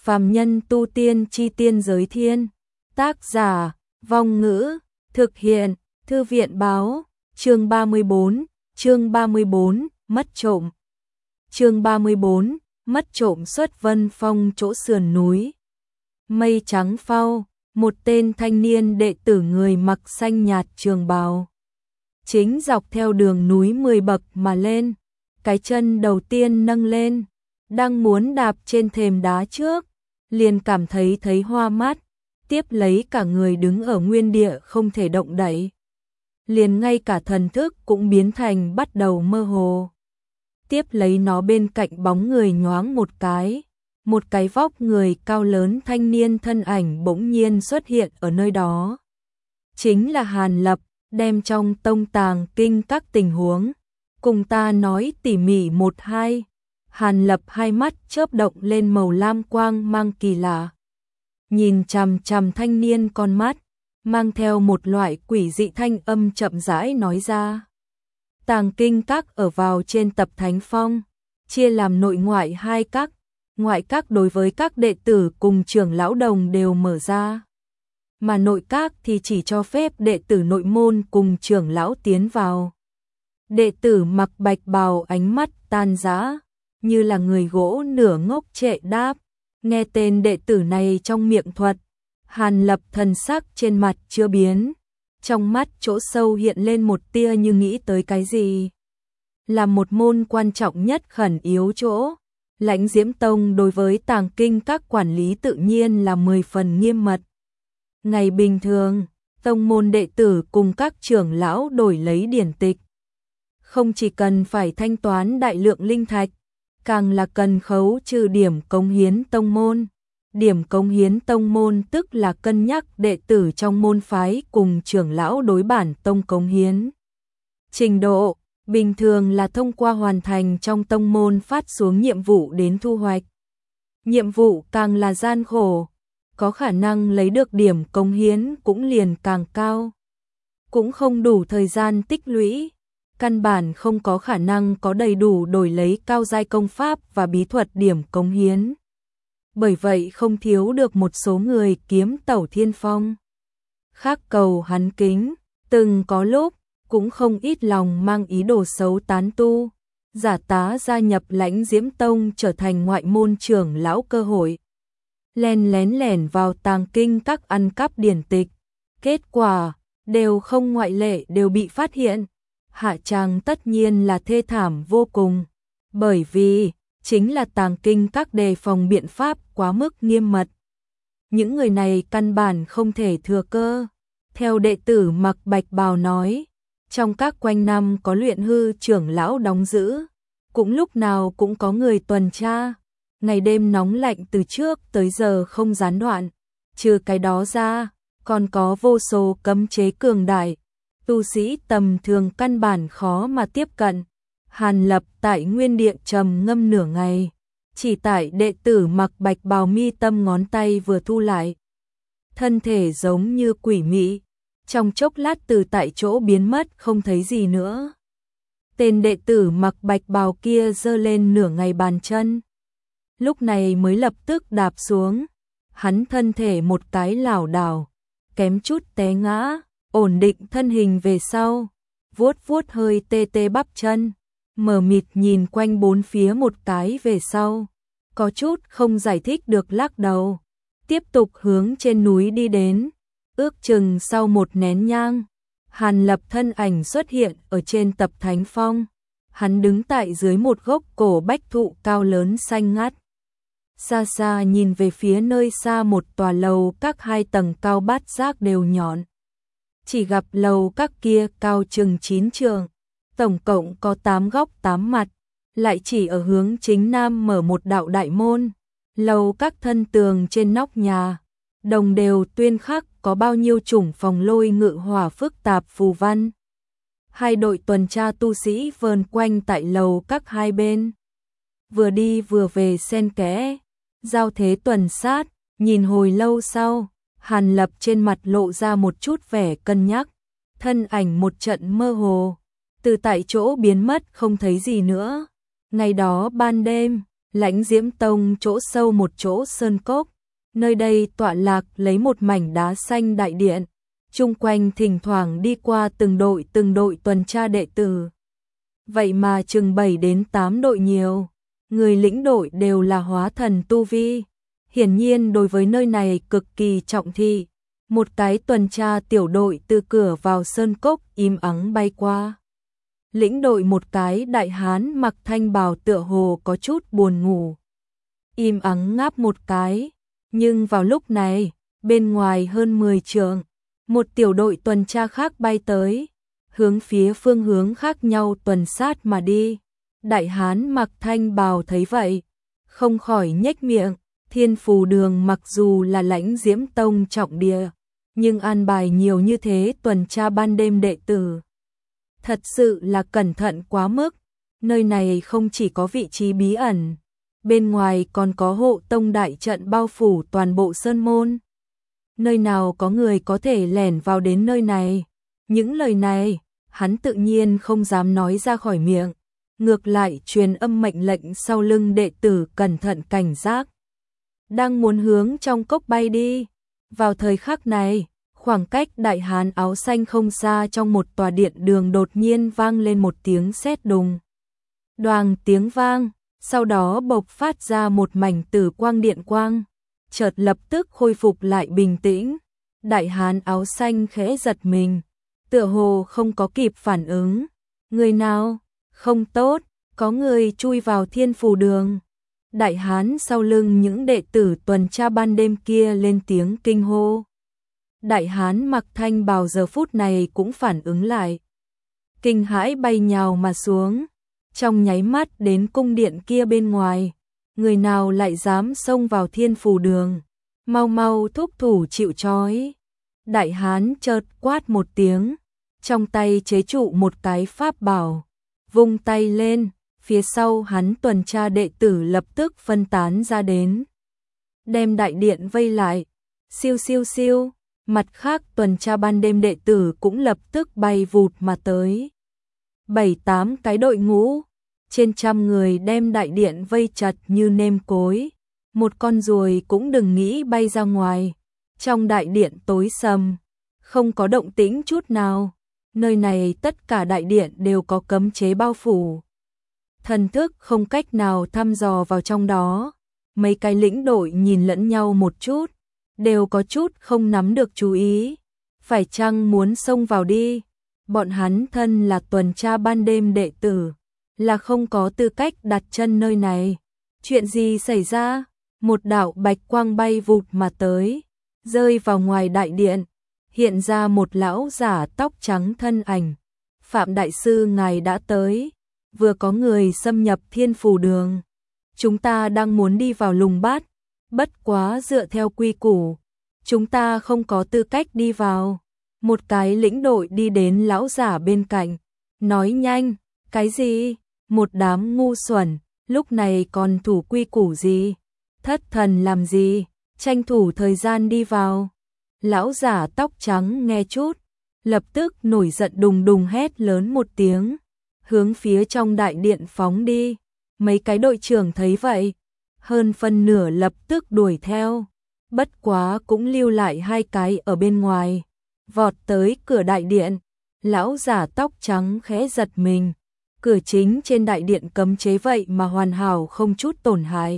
Phàm nhân tu tiên chi tiên giới thiên. Tác giả, Vong Ngữ, thực hiện, Thư viện báo, chương 34, mất trộm. Chương 34, mất trộm xuất Vân Phong chỗ sườn núi. Mây trắng phau, một tên thanh niên đệ tử người mặc xanh nhạt trường bào. Chính dọc theo đường núi 10 bậc mà lên, cái chân đầu tiên nâng lên, đang muốn đạp trên thềm đá trước, liền cảm thấy hoa mắt, tiếp lấy cả người đứng ở nguyên địa không thể động đậy. Liền ngay cả thần thức cũng biến thành bắt đầu mơ hồ. Tiếp lấy nó bên cạnh bóng người nhoáng một cái vóc người cao lớn thanh niên thân ảnh bỗng nhiên xuất hiện ở nơi đó. Chính là Hàn Lập, đem trong tông tàng kinh các tình huống, cùng ta nói tỉ mỉ một hai. Hàn Lập hai mắt chớp động lên màu lam quang mang kỳ lạ. Nhìn chằm chằm thanh niên con mắt, mang theo một loại quỷ dị thanh âm chậm rãi nói ra. Tàng kinh các ở vào trên Tập Thánh Phong, chia làm nội ngoại hai các. Ngoại các đối với các đệ tử cùng trưởng lão đồng đều mở ra, mà nội các thì chỉ cho phép đệ tử nội môn cùng trưởng lão tiến vào. Đệ tử mặc bạch bào ánh mắt tan rã, như là người gỗ nửa ngốc trệ đáp. Nghe tên đệ tử này trong miệng thuật, Hàn Lập thần sắc trên mặt chưa biến, trong mắt chỗ sâu hiện lên một tia như nghĩ tới cái gì. Là một môn quan trọng nhất khẩn yếu chỗ, Lãnh Diễm Tông đối với tàng kinh các quản lý tự nhiên là 10 phần nghiêm mật. Ngày bình thường, tông môn đệ tử cùng các trưởng lão đổi lấy điển tịch, không chỉ cần phải thanh toán đại lượng linh thạch, càng là cần khấu trừ điểm cống hiến tông môn. Điểm cống hiến tông môn tức là cân nhắc đệ tử trong môn phái cùng trưởng lão đối bản tông cống hiến. Trình độ bình thường là thông qua hoàn thành trong tông môn phát xuống nhiệm vụ đến thu hoạch. Nhiệm vụ càng là gian khổ, có khả năng lấy được điểm cống hiến cũng liền càng cao. Cũng không đủ thời gian tích lũy, căn bản không có khả năng có đầy đủ đổi lấy cao giai công pháp và bí thuật điểm cống hiến. Bởi vậy không thiếu được một số người kiếm tẩu thiên phong. Khác cầu hắn kính, từng có lúc cũng không ít lòng mang ý đồ xấu tán tu, giả tá gia nhập Lãnh Diễm Tông trở thành ngoại môn trưởng lão cơ hội. Lén lẻn vào tàng kinh các ăn cắp điển tịch, kết quả đều không ngoại lệ đều bị phát hiện. Hạ tràng tất nhiên là thê thảm vô cùng, bởi vì chính là tàng kinh các đề phòng biện pháp quá mức nghiêm mật. Những người này căn bản không thể thừa cơ. Theo đệ tử mặc bạch bào nói, trong các quanh năm có luyện hư trưởng lão đóng giữ, cũng lúc nào cũng có người tuần tra, ngày đêm nóng lạnh từ trước tới giờ không gián đoạn. Trừ cái đó ra, còn có vô số cấm chế cường đại, tu sĩ tầm thường căn bản khó mà tiếp cận. Hàn Lập tại nguyên địa trầm ngâm nửa ngày, chỉ tại đệ tử mặc bạch bào mi tâm ngón tay vừa thu lại. Thân thể giống như quỷ mị, trong chốc lát từ tại chỗ biến mất không thấy gì nữa. Tên đệ tử mặc bạch bào kia giơ lên nửa ngày bàn chân, lúc này mới lập tức đạp xuống. Hắn thân thể một cái lảo đảo, kém chút té ngã, ổn định thân hình về sau, vuốt hơi tê tê bắp chân, mờ mịt nhìn quanh bốn phía một cái về sau, có chút không giải thích được lắc đầu, tiếp tục hướng trên núi đi đến. Ước chừng sau một nén nhang, Hàn Lập thân ảnh xuất hiện ở trên Tập Thánh Phong. Hắn đứng tại dưới một gốc cổ bách thụ cao lớn xanh ngắt. Xa xa nhìn về phía nơi xa một tòa lầu các 2 tầng cao bát giác đều nhọn. Chỉ gặp lầu các kia cao chừng 9 trượng, tổng cộng có 8 góc 8 mặt, lại chỉ ở hướng chính nam mở một đạo đại môn. Lầu các thân tường trên nóc nhà, đồng đều tuyên khắc có bao nhiêu chủng phòng lôi ngự hỏa phức tạp phù văn. Hai đội tuần tra tu sĩ vờn quanh tại lầu các hai bên, vừa đi vừa về xen kẽ, giao thế tuần sát. Nhìn hồi lâu sau, Hàn Lập trên mặt lộ ra một chút vẻ cân nhắc, thân ảnh một trận mơ hồ, từ tại chỗ biến mất không thấy gì nữa. Ngày đó ban đêm, Lãnh Diễm Tông chỗ sâu một chỗ sơn cốc, nơi đây tọa lạc lấy một mảnh đá xanh đại điện, chung quanh thỉnh thoảng đi qua từng đội tuần tra đệ tử. Vậy mà chừng 7 đến 8 đội nhiều, người lĩnh đội đều là hóa thần tu vi. Hiển nhiên đối với nơi này cực kỳ trọng thị. Một cái tuần tra tiểu đội từ cửa vào sơn cốc im ắng bay qua. Lĩnh đội một cái đại hán mặc thanh bào tựa hồ có chút buồn ngủ. Im ắng ngáp một cái, nhưng vào lúc này, bên ngoài hơn 10 trượng, một tiểu đội tuần tra khác bay tới, hướng phía phương hướng khác nhau tuần sát mà đi. Đại hán mặc thanh bào thấy vậy, không khỏi nhếch miệng. Thiên Phù Đường mặc dù là Lãnh Diễm Tông trọng địa, nhưng an bài nhiều như thế tuần tra ban đêm đệ tử. Thật sự là cẩn thận quá mức, nơi này không chỉ có vị trí bí ẩn, bên ngoài còn có hộ tông đại trận bao phủ toàn bộ sơn môn. Nơi nào có người có thể lẻn vào đến nơi này, những lời này, hắn tự nhiên không dám nói ra khỏi miệng, ngược lại truyền âm mệnh lệnh sau lưng đệ tử cẩn thận cảnh giác. Đang muốn hướng trong cốc bay đi. Vào thời khắc này, khoảng cách đại hán áo xanh không xa trong một tòa điện đường đột nhiên vang lên một tiếng sét đùng. Đoàng tiếng vang, sau đó bộc phát ra một mảnh tử quang điện quang, chợt lập tức khôi phục lại bình tĩnh. Đại hán áo xanh khẽ giật mình, tựa hồ không có kịp phản ứng. Người nào? Không tốt, có người chui vào Thiên Phù Đường. Đại hán sau lưng những đệ tử tuần tra ban đêm kia lên tiếng kinh hô. Đại hán mặc thanh bào giờ phút này cũng phản ứng lại. Kinh hãi bay nhào mà xuống, trong nháy mắt đến cung điện kia bên ngoài. Người nào lại dám xông vào Thiên Phù Đường, mau mau thúc thủ chịu trói. Đại hán chợt quát một tiếng, trong tay chế trụ một cái pháp bảo, vung tay lên. Phía sau hắn tuần tra đệ tử lập tức phân tán ra đến, đem đại điện vây lại. Siêu siêu siêu, mặt khác tuần tra ban đêm đệ tử cũng lập tức bay vụt mà tới. 7-8 cái đội ngũ, trên trăm người đem đại điện vây chặt như nêm cối. Một con ruồi cũng đừng nghĩ bay ra ngoài. Trong đại điện tối sầm, không có động tĩnh chút nào. Nơi này tất cả đại điện đều có cấm chế bao phủ. Thần thức không cách nào thăm dò vào trong đó. Mấy cái lĩnh đội nhìn lẫn nhau một chút, đều có chút không nắm được chú ý. Phải chăng muốn xông vào đi? Bọn hắn thân là tuần tra ban đêm đệ tử, là không có tư cách đặt chân nơi này. Chuyện gì xảy ra? Một đạo bạch quang bay vụt mà tới, rơi vào ngoài đại điện, hiện ra một lão giả tóc trắng thân ảnh. Phạm đại sư ngài đã tới. Vừa có người xâm nhập Thiên Phù Đường, chúng ta đang muốn đi vào lùng bát, bất quá dựa theo quy củ, chúng ta không có tư cách đi vào. Một cái lĩnh đội đi đến lão giả bên cạnh, nói nhanh. Cái gì? Một đám ngu xuẩn, lúc này còn thủ quy củ gì? Thất thần làm gì? Tranh thủ thời gian đi vào. Lão giả tóc trắng nghe chút, lập tức nổi giận đùng đùng hét lớn một tiếng, hướng phía trong đại điện phóng đi. Mấy cái đội trưởng thấy vậy, hơn phân nửa lập tức đuổi theo, bất quá cũng lưu lại 2 cái ở bên ngoài, vọt tới cửa đại điện. Lão giả tóc trắng khẽ giật mình, cửa chính trên đại điện cấm chế vậy mà hoàn hảo không chút tổn hại.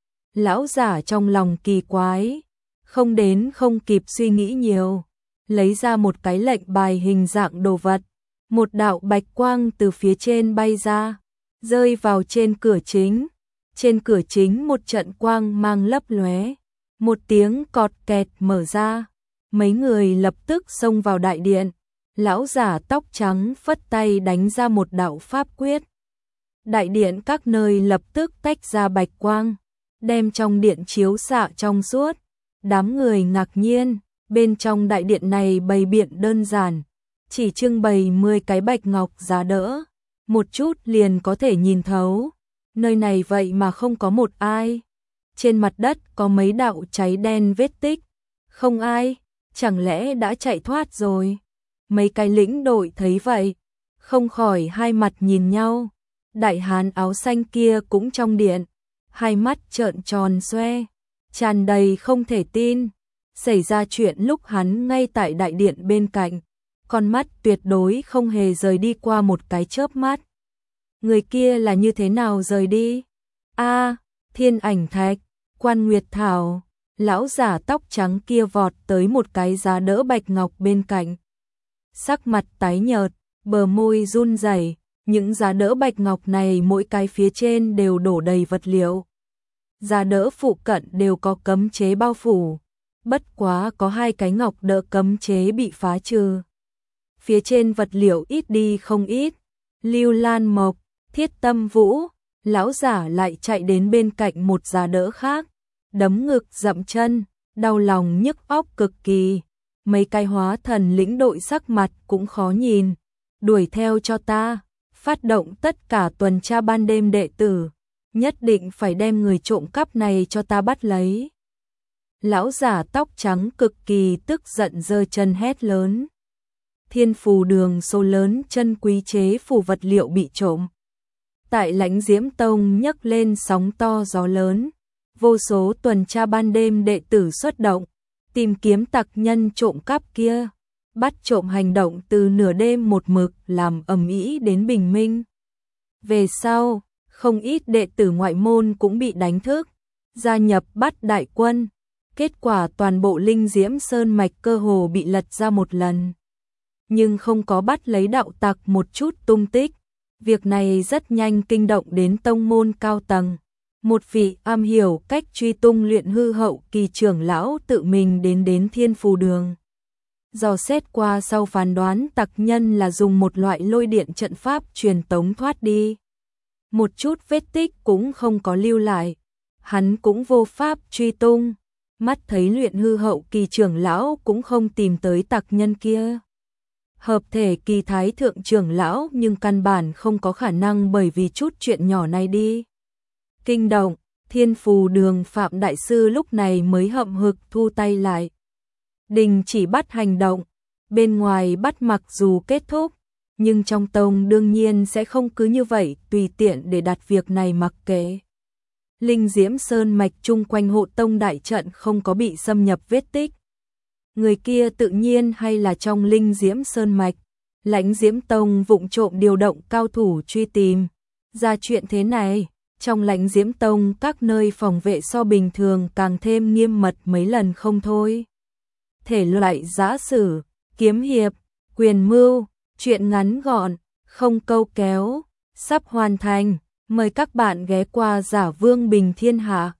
Lão giả trong lòng kỳ quái, không đến không kịp suy nghĩ nhiều, lấy ra một cái lệnh bài hình dạng đồ vật. Một đạo bạch quang từ phía trên bay ra, rơi vào trên cửa chính. Trên cửa chính một trận quang mang lấp lóe, một tiếng cọt kẹt mở ra. Mấy người lập tức xông vào đại điện. Lão giả tóc trắng phất tay đánh ra một đạo pháp quyết. Đại điện các nơi lập tức tách ra bạch quang, đem trong điện chiếu xạ trong suốt. Đám người ngạc nhiên, bên trong đại điện này bày biện đơn giản, chỉ trưng bày 10 cái bạch ngọc giá đỡ, một chút liền có thể nhìn thấu. Nơi này vậy mà không có một ai. Trên mặt đất có mấy đạo cháy đen vết tích, không ai, chẳng lẽ đã chạy thoát rồi? Mấy cái lĩnh đội thấy vậy, không khỏi hai mặt nhìn nhau. Đại hán áo xanh kia cũng trong điện, hai mắt trợn tròn xoe, tràn đầy không thể tin. Xảy ra chuyện lúc hắn ngay tại đại điện bên cạnh, con mắt tuyệt đối không hề rời đi qua một cái chớp mắt. Người kia là như thế nào rời đi? A, Thiên Ảnh Thạch, Quan Nguyệt Thảo, lão giả tóc trắng kia vọt tới một cái giá đỡ bạch ngọc bên cạnh. Sắc mặt tái nhợt, bờ môi run rẩy, những giá đỡ bạch ngọc này mỗi cái phía trên đều đổ đầy vật liệu. Giá đỡ phụ cận đều có cấm chế bao phủ, bất quá có hai cái ngọc đỡ cấm chế bị phá trừ. Phía trên vật liệu ít đi không ít, Lưu Lan Mộc, Thiết Tâm Vũ, lão giả lại chạy đến bên cạnh một giá đỡ khác, đấm ngực dậm chân, đau lòng nhức óc cực kỳ. Mấy cái hóa thần lĩnh đội sắc mặt cũng khó nhìn, đuổi theo cho ta, phát động tất cả tuần tra ban đêm đệ tử, nhất định phải đem người trộm cắp này cho ta bắt lấy. Lão giả tóc trắng cực kỳ tức giận giơ chân hét lớn. Thiên Phù Đường số lớn chân quý chế phù vật liệu bị trộm. Tại Lãnh Diễm Tông nhấc lên sóng to gió lớn, vô số tuần tra ban đêm đệ tử xuất động, tìm kiếm tặc nhân trộm cắp kia. Bắt trộm hành động từ nửa đêm một mực làm ầm ĩ đến bình minh. Về sau, không ít đệ tử ngoại môn cũng bị đánh thức, gia nhập bắt đại quân. Kết quả toàn bộ Linh Diễm Sơn mạch cơ hồ bị lật ra một lần. Nhưng không có bắt lấy đạo tặc một chút tung tích. Việc này rất nhanh kinh động đến tông môn cao tầng. Một vị am hiểu cách truy tung luyện hư hậu kỳ trưởng lão tự mình đến Thiên Phù Đường. Dò xét qua sau phán đoán tặc nhân là dùng một loại lôi điện trận pháp truyền tống thoát đi. Một chút vết tích cũng không có lưu lại. Hắn cũng vô pháp truy tung. Mắt thấy luyện hư hậu kỳ trưởng lão cũng không tìm tới tặc nhân kia. Hợp thể kỳ thái thượng trưởng lão nhưng căn bản không có khả năng bởi vì chút chuyện nhỏ này đi. Kinh động, Thiên Phù Đường Phạm Đại Sư lúc này mới hậm hực thu tay lại. Đình chỉ bắt hành động, bên ngoài bắt mặc dù kết thúc, nhưng trong tông đương nhiên sẽ không cứ như vậy tùy tiện để đặt việc này mặc kệ. Linh Diễm Sơn mạch chung quanh hộ tông đại trận không có bị xâm nhập vết tích. Người kia tự nhiên hay là trong Linh Diễm Sơn mạch. Lãnh Diễm Tông vụng trộm điều động cao thủ truy tìm. Ra chuyện thế này, trong Lãnh Diễm Tông các nơi phòng vệ so bình thường càng thêm nghiêm mật mấy lần không thôi. Thể loại giã sử, kiếm hiệp, quyền mưu, chuyện ngắn gọn, không câu kéo, sắp hoàn thành. Mời các bạn ghé qua Giả Vương Bình Thiên Hạ.